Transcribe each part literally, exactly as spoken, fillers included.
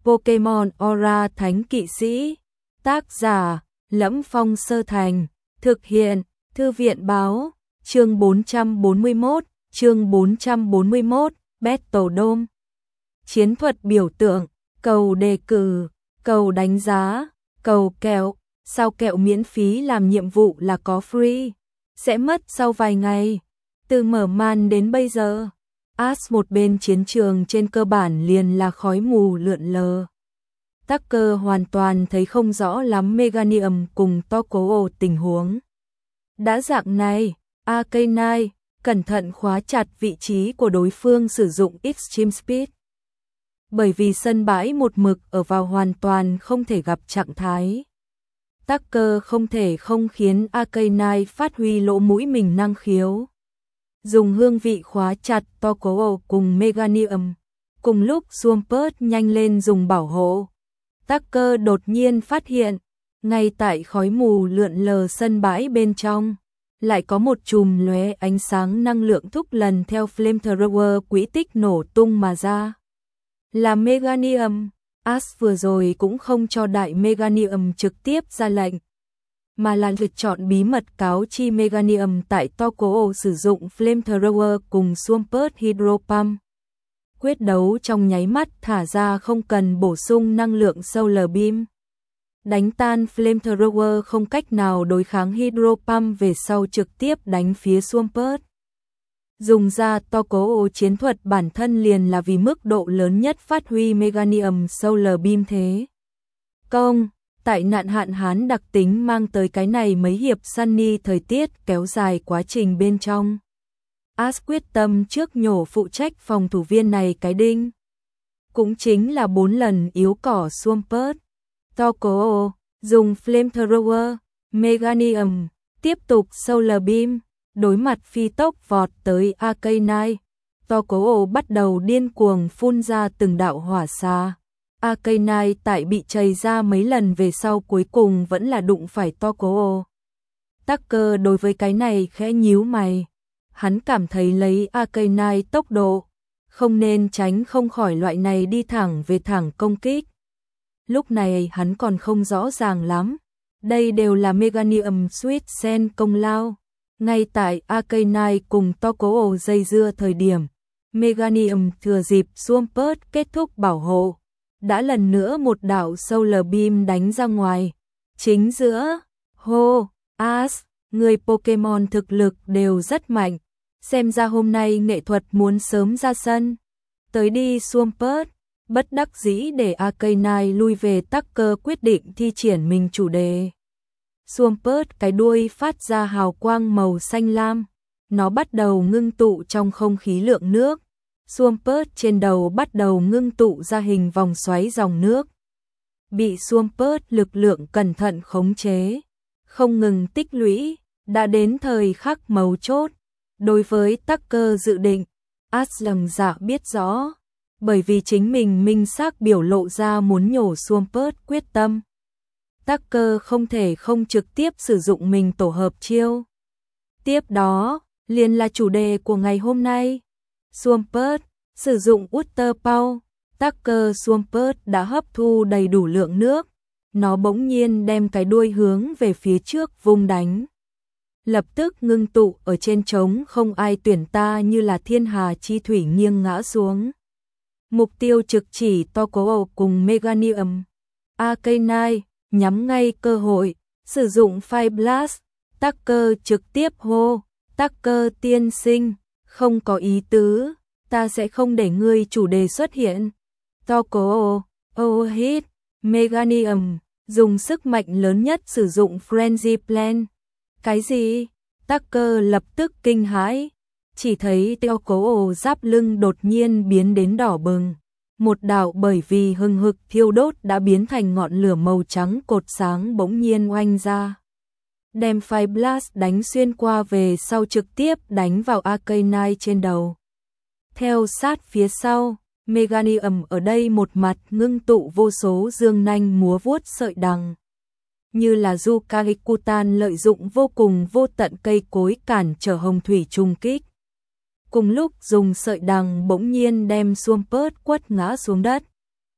Pokemon Aura Thánh Kỵ Sĩ. Tác giả: Lẫm Phong Sơ Thành. Thực hiện: Thư viện báo. Chương bốn trăm bốn mươi mốt, chương bốn trăm bốn mươi mốt, Battle Dome. Chiến thuật biểu tượng, cầu đề cử, cầu đánh giá, cầu kẹo, sao kẹo miễn phí làm nhiệm vụ là có free, sẽ mất sau vài ngày. Từ mở màn đến bây giờ, Ash một bên chiến trường trên cơ bản liền là khói mù lượn lờ. Tucker hoàn toàn thấy không rõ lắm Meganium cùng Tokyo tình huống. Đã dạng này, Arcanine cẩn thận khóa chặt vị trí của đối phương sử dụng Extreme Speed. Bởi vì sân bãi một mực ở vào hoàn toàn không thể gặp trạng thái. Tucker không thể không khiến Arcanine phát huy lỗ mũi mình năng khiếu. Dùng hương vị khóa chặt Tokyo cùng Meganium. Cùng lúc Swampert nhanh lên dùng bảo hộ. Tucker đột nhiên phát hiện, ngay tại khói mù lượn lờ sân bãi bên trong, lại có một chùm lóe ánh sáng năng lượng thúc lần theo flamethrower quỹ tích nổ tung mà ra. Là Meganium. Ash vừa rồi cũng không cho đại Meganium trực tiếp ra lệnh, mà là lựa chọn bí mật cáo chi Meganium tại Tokyo sử dụng flamethrower cùng Swampert Hydro Pump. Quyết đấu trong nháy mắt thả ra không cần bổ sung năng lượng Solar Beam. Đánh tan flamethrower không cách nào đối kháng Hydro Pump về sau trực tiếp đánh phía Swampert. Dùng ra Tokyo chiến thuật bản thân liền là vì mức độ lớn nhất phát huy Meganium Solar Beam thế. Công, tại nạn hạn hán đặc tính mang tới cái này mấy hiệp sunny thời tiết kéo dài quá trình bên trong. Ash quyết tâm trước nhổ phụ trách phòng thủ viên này cái đinh. Cũng chính là bốn lần yếu cỏ Swampert. Tokyo dùng flamethrower, Meganium, tiếp tục Solar Beam, đối mặt phi tốc vọt tới Arcanine. Tokyo bắt đầu điên cuồng phun ra từng đạo hỏa xa. Arcanine tại bị chày ra mấy lần về sau cuối cùng vẫn là đụng phải Tokyo. Tucker đối với cái này khẽ nhíu mày. Hắn cảm thấy lấy Arcanine tốc độ, không nên tránh không khỏi loại này đi thẳng về thẳng công kích. Lúc này hắn còn không rõ ràng lắm. Đây đều là Meganium Sweet Sen công lao. Ngay tại Arcanine cùng Tokyo dây dưa thời điểm, Meganium thừa dịp Swampert kết thúc bảo hộ, đã lần nữa một đạo Solar Beam đánh ra ngoài. Chính giữa, hô, Ash, người Pokemon thực lực đều rất mạnh. Xem ra hôm nay nghệ thuật muốn sớm ra sân. Tới đi Swampert. Bất đắc dĩ để Arcanine lui về, Tucker quyết định thi triển mình chủ đề. Swampert cái đuôi phát ra hào quang màu xanh lam. Nó bắt đầu ngưng tụ trong không khí lượng nước. Swampert trên đầu bắt đầu ngưng tụ ra hình vòng xoáy dòng nước. Bị Swampert lực lượng cẩn thận khống chế, không ngừng tích lũy, đã đến thời khắc mấu chốt. Đối với Tucker dự định, Ash lòng dạ biết rõ. Bởi vì chính mình minh xác biểu lộ ra muốn nhổ Swampert quyết tâm. Tucker không thể không trực tiếp sử dụng mình tổ hợp chiêu. Tiếp đó, liền là chủ đề của ngày hôm nay. Swampert, sử dụng Water Power. Tucker Swampert đã hấp thu đầy đủ lượng nước. Nó bỗng nhiên đem cái đuôi hướng về phía trước vung đánh. Lập tức ngưng tụ ở trên trống không ai tuyển ta như là thiên hà chi thủy nghiêng ngã xuống. Mục tiêu trực chỉ Tokyo cùng Meganium. Arcanine nhắm ngay cơ hội, sử dụng Fire Blast. Tucker trực tiếp hô, Tucker tiên sinh, không có ý tứ, ta sẽ không để ngươi chủ đề xuất hiện. Tokyo, oh hit, Meganium, dùng sức mạnh lớn nhất sử dụng Frenzy Plan. Cái gì? Tucker lập tức kinh hãi. Chỉ thấy Tokyo giáp lưng đột nhiên biến đến đỏ bừng. Một đạo bởi vì hừng hực thiêu đốt đã biến thành ngọn lửa màu trắng cột sáng bỗng nhiên oanh ra. Đem Fire Blast đánh xuyên qua về sau trực tiếp đánh vào Arcanine trên đầu. Theo sát phía sau, Meganium ở đây một mặt ngưng tụ vô số dương nanh múa vuốt sợi đằng. Như là Yukarikutan lợi dụng vô cùng vô tận cây cối cản trở hồng thủy trùng kích. Cùng lúc dùng sợi đằng bỗng nhiên đem Swampert quất ngã xuống đất.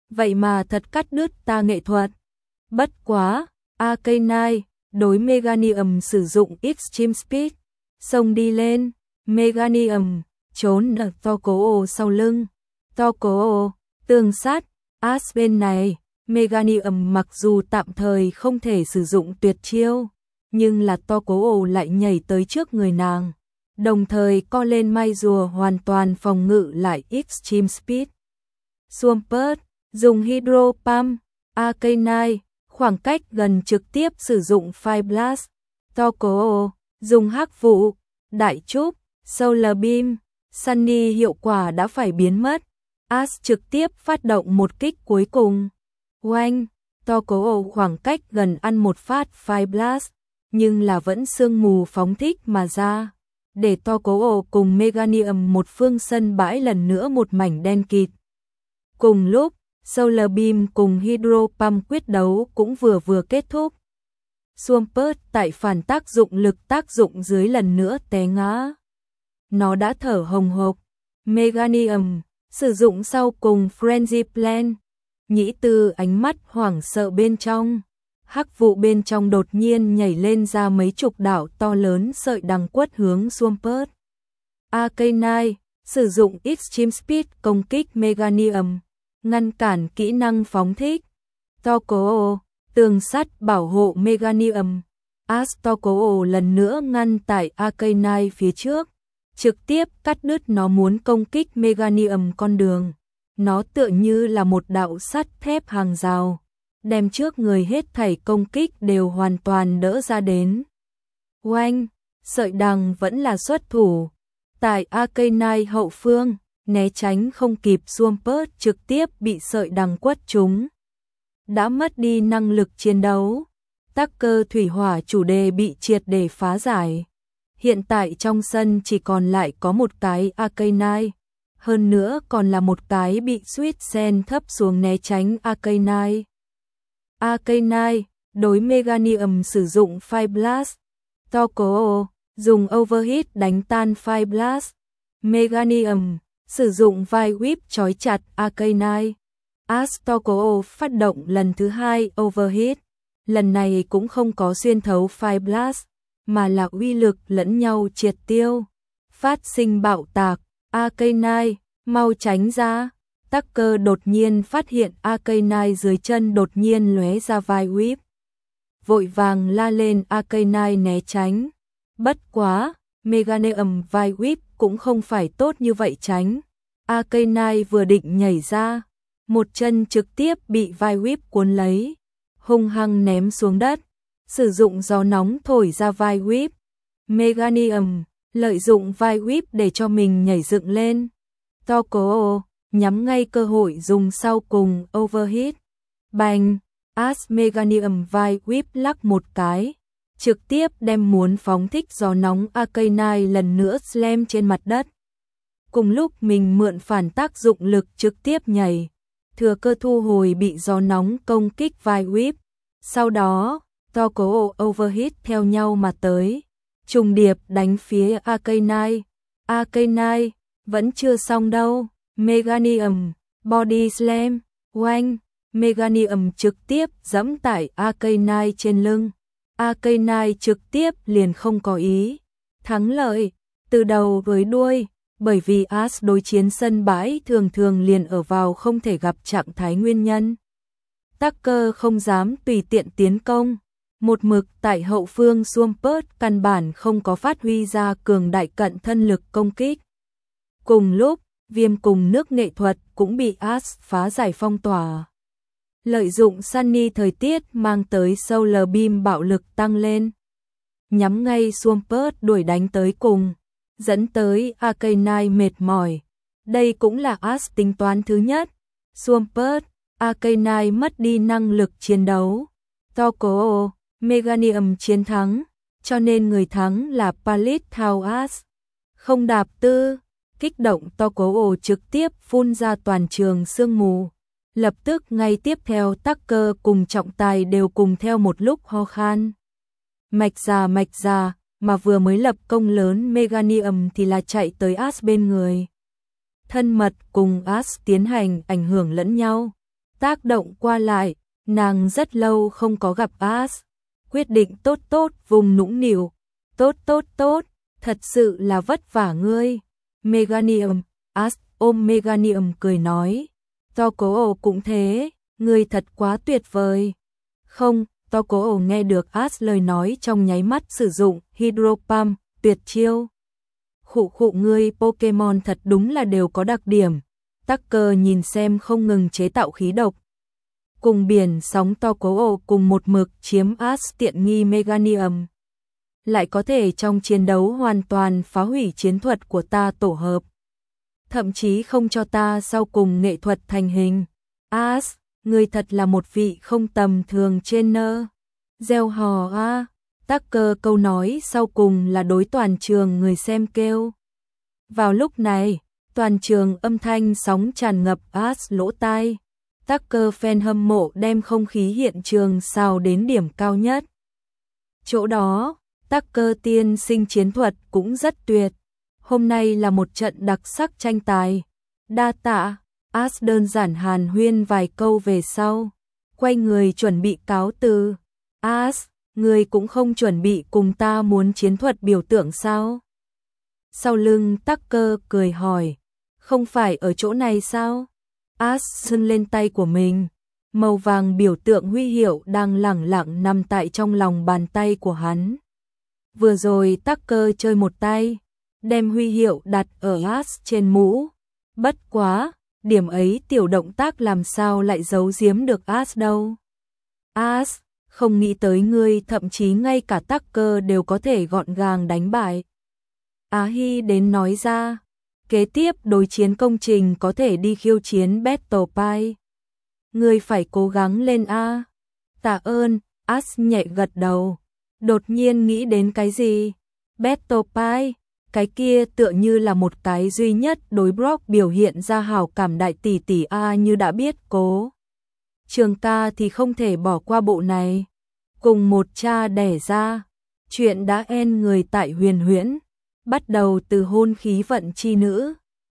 vậy mà thật cắt đứt ta nghệ thuật. Bất quá, Arcanine đối Meganium sử dụng Extreme Speed, xông đi lên, Meganium trốn ở Tokyo sau lưng. Tokyo tương sát, As bên này, Meganium mặc dù tạm thời không thể sử dụng tuyệt chiêu, nhưng là Tokyo lại nhảy tới trước người nàng, đồng thời co lên mai rùa hoàn toàn phòng ngự lại Extreme Speed. Swampert dùng Hydro Pump, Arcanine khoảng cách gần trực tiếp sử dụng Fire Blast. Tokyo dùng hắc vụ, đại trúc, Solar Beam, Sunny hiệu quả đã phải biến mất. As trực tiếp phát động một kích cuối cùng. Oanh, Tokyo khoảng cách gần ăn một phát Fire Blast, nhưng là vẫn sương mù phóng thích mà ra, để Tokyo cùng Meganium một phương sân bãi lần nữa một mảnh đen kịt. Cùng lúc, Solar Beam cùng Hydro Pump quyết đấu cũng vừa vừa kết thúc. Swampert tại phản tác dụng lực tác dụng dưới lần nữa té ngã. Nó đã thở hồng hộc. Meganium sử dụng sau cùng Frenzy Plan. Nhĩ Tư ánh mắt hoảng sợ bên trong. Hắc vụ bên trong đột nhiên nhảy lên ra mấy chục đảo to lớn sợi đằng quất hướng Swampert. Arcanine sử dụng Extreme Speed công kích Meganium, ngăn cản kỹ năng phóng thích. Tokyo tường sắt bảo hộ Meganium. As Tokyo lần nữa ngăn tại Arcanine phía trước, trực tiếp cắt đứt nó muốn công kích Meganium con đường. Nó tựa như là một đạo sắt thép hàng rào, đem trước người hết thảy công kích đều hoàn toàn đỡ ra đến. Oanh, sợi đằng vẫn là xuất thủ. Tại Arcanine hậu phương, né tránh không kịp Swampert trực tiếp bị sợi đằng quất trúng. Đã mất đi năng lực chiến đấu. Tắc cơ thủy hỏa chủ đề bị triệt để phá giải. Hiện tại trong sân chỉ còn lại có một cái Arcanine, hơn nữa còn là một cái bị Sweet Sen thấp xuống né tránh Arcanine. Arcanine đối Meganium sử dụng Fire Blast. Tokyo dùng Overheat đánh tan Fire Blast. Meganium sử dụng vai whip trói chặt Arcanine. As Tokyo phát động lần thứ hai Overheat, lần này cũng không có xuyên thấu Fire Blast, mà là uy lực lẫn nhau triệt tiêu, phát sinh bạo tạc. Arcanine, mau tránh ra. Tắc cơ đột nhiên phát hiện Arcanine dưới chân đột nhiên lóe ra vai whip. Vội vàng la lên Arcanine né tránh. Bất quá, Meganium vai whip cũng không phải tốt như vậy tránh. Arcanine vừa định nhảy ra, một chân trực tiếp bị vai whip cuốn lấy, hung hăng ném xuống đất, sử dụng gió nóng thổi ra vai whip. Meganium lợi dụng vai whip để cho mình nhảy dựng lên. Tokyo nhắm ngay cơ hội dùng sau cùng Overheat. Bành, As Meganium vai whip lắc một cái, trực tiếp đem muốn phóng thích gió nóng Arcanine lần nữa slam trên mặt đất. Cùng lúc mình mượn phản tác dụng lực trực tiếp nhảy, thừa cơ thu hồi bị gió nóng công kích vai whip. Sau đó, Tokyo Overheat theo nhau mà tới, trùng điệp đánh phía Arcanine. Arcanine vẫn chưa xong đâu. Meganium Body Slam. Oanh, Meganium trực tiếp giẫm tại Arcanine trên lưng. Arcanine trực tiếp liền không có ý thắng lợi từ đầu với đuôi, bởi vì As đối chiến sân bãi thường thường liền ở vào không thể gặp trạng thái nguyên nhân. Tắc cơ không dám tùy tiện tiến công, một mực tại hậu phương Swampert căn bản không có phát huy ra cường đại cận thân lực công kích. Cùng lúc, viêm cùng nước nghệ thuật cũng bị As phá giải phong tỏa. Lợi dụng Sunny thời tiết mang tới Solar Beam bạo lực tăng lên, nhắm ngay Swampert đuổi đánh tới cùng, dẫn tới Arcanine mệt mỏi. Đây cũng là As tính toán thứ nhất. Swampert, Arcanine mất đi năng lực chiến đấu. Tokyo, Meganium chiến thắng, cho nên người thắng là Palette Thao As. Không đạp tư, kích động Tokyo trực tiếp phun ra toàn trường sương mù. Lập tức ngay tiếp theo Tắc cơ cùng trọng tài đều cùng theo một lúc ho khan. Mạch già mạch già, mà vừa mới lập công lớn Meganium thì là chạy tới As bên người. Thân mật cùng As tiến hành ảnh hưởng lẫn nhau. tác động qua lại, nàng rất lâu không có gặp As, quyết định tốt tốt vùng nũng nịu, tốt tốt tốt, thật sự là vất vả ngươi. Meganium, As ôm Meganium cười nói, Tokyo cũng thế, ngươi thật quá tuyệt vời. Không, Tokyo nghe được As lời nói trong nháy mắt sử dụng Hydro Pump, tuyệt chiêu. Khụ khụ ngươi Pokemon thật đúng là đều có đặc điểm. Tucker nhìn xem không ngừng chế tạo khí độc. Cùng biển sóng Tokyo cùng một mực chiếm As tiện nghi Meganium. Lại có thể trong chiến đấu hoàn toàn phá hủy chiến thuật của ta tổ hợp. Thậm chí không cho ta sau cùng nghệ thuật thành hình. As, ngươi thật là một vị không tầm thường trainer. Gieo hò a. Tucker câu nói sau cùng là đối toàn trường người xem kêu. Vào lúc này, toàn trường âm thanh sóng tràn ngập As lỗ tai. Tucker fan hâm mộ đem không khí hiện trường xào đến điểm cao nhất. Chỗ đó, Tucker tiên sinh chiến thuật cũng rất tuyệt. Hôm nay là một trận đặc sắc tranh tài. Đa tạ, As đơn giản hàn huyên vài câu về sau. Quay người chuẩn bị cáo từ. As, người cũng không chuẩn bị cùng ta muốn chiến thuật biểu tượng sao? Sau lưng Tucker cười hỏi. Không phải ở chỗ này sao? As sưng lên tay của mình. Màu vàng biểu tượng huy hiệu đang lẳng lặng nằm tại trong lòng bàn tay của hắn. Vừa rồi Tucker chơi một tay, đem huy hiệu đặt ở As trên mũ. Bất quá, điểm ấy tiểu động tác làm sao lại giấu giếm được As đâu. As, không nghĩ tới ngươi thậm chí ngay cả Tucker đều có thể gọn gàng đánh bại. Á Hy đến nói ra, kế tiếp đối chiến công trình có thể đi khiêu chiến Battle Pie. Ngươi phải cố gắng lên a. Tạ ơn, As nhẹ gật đầu. Đột nhiên nghĩ đến cái gì? Battle Pie, cái kia tựa như là một cái duy nhất đối Brock biểu hiện ra hảo cảm đại tỷ tỷ a như đã biết cố. Trường ca thì không thể bỏ qua bộ này. Cùng một cha đẻ ra, chuyện đã en người tại huyền huyễn, bắt đầu từ hôn khí vận chi nữ.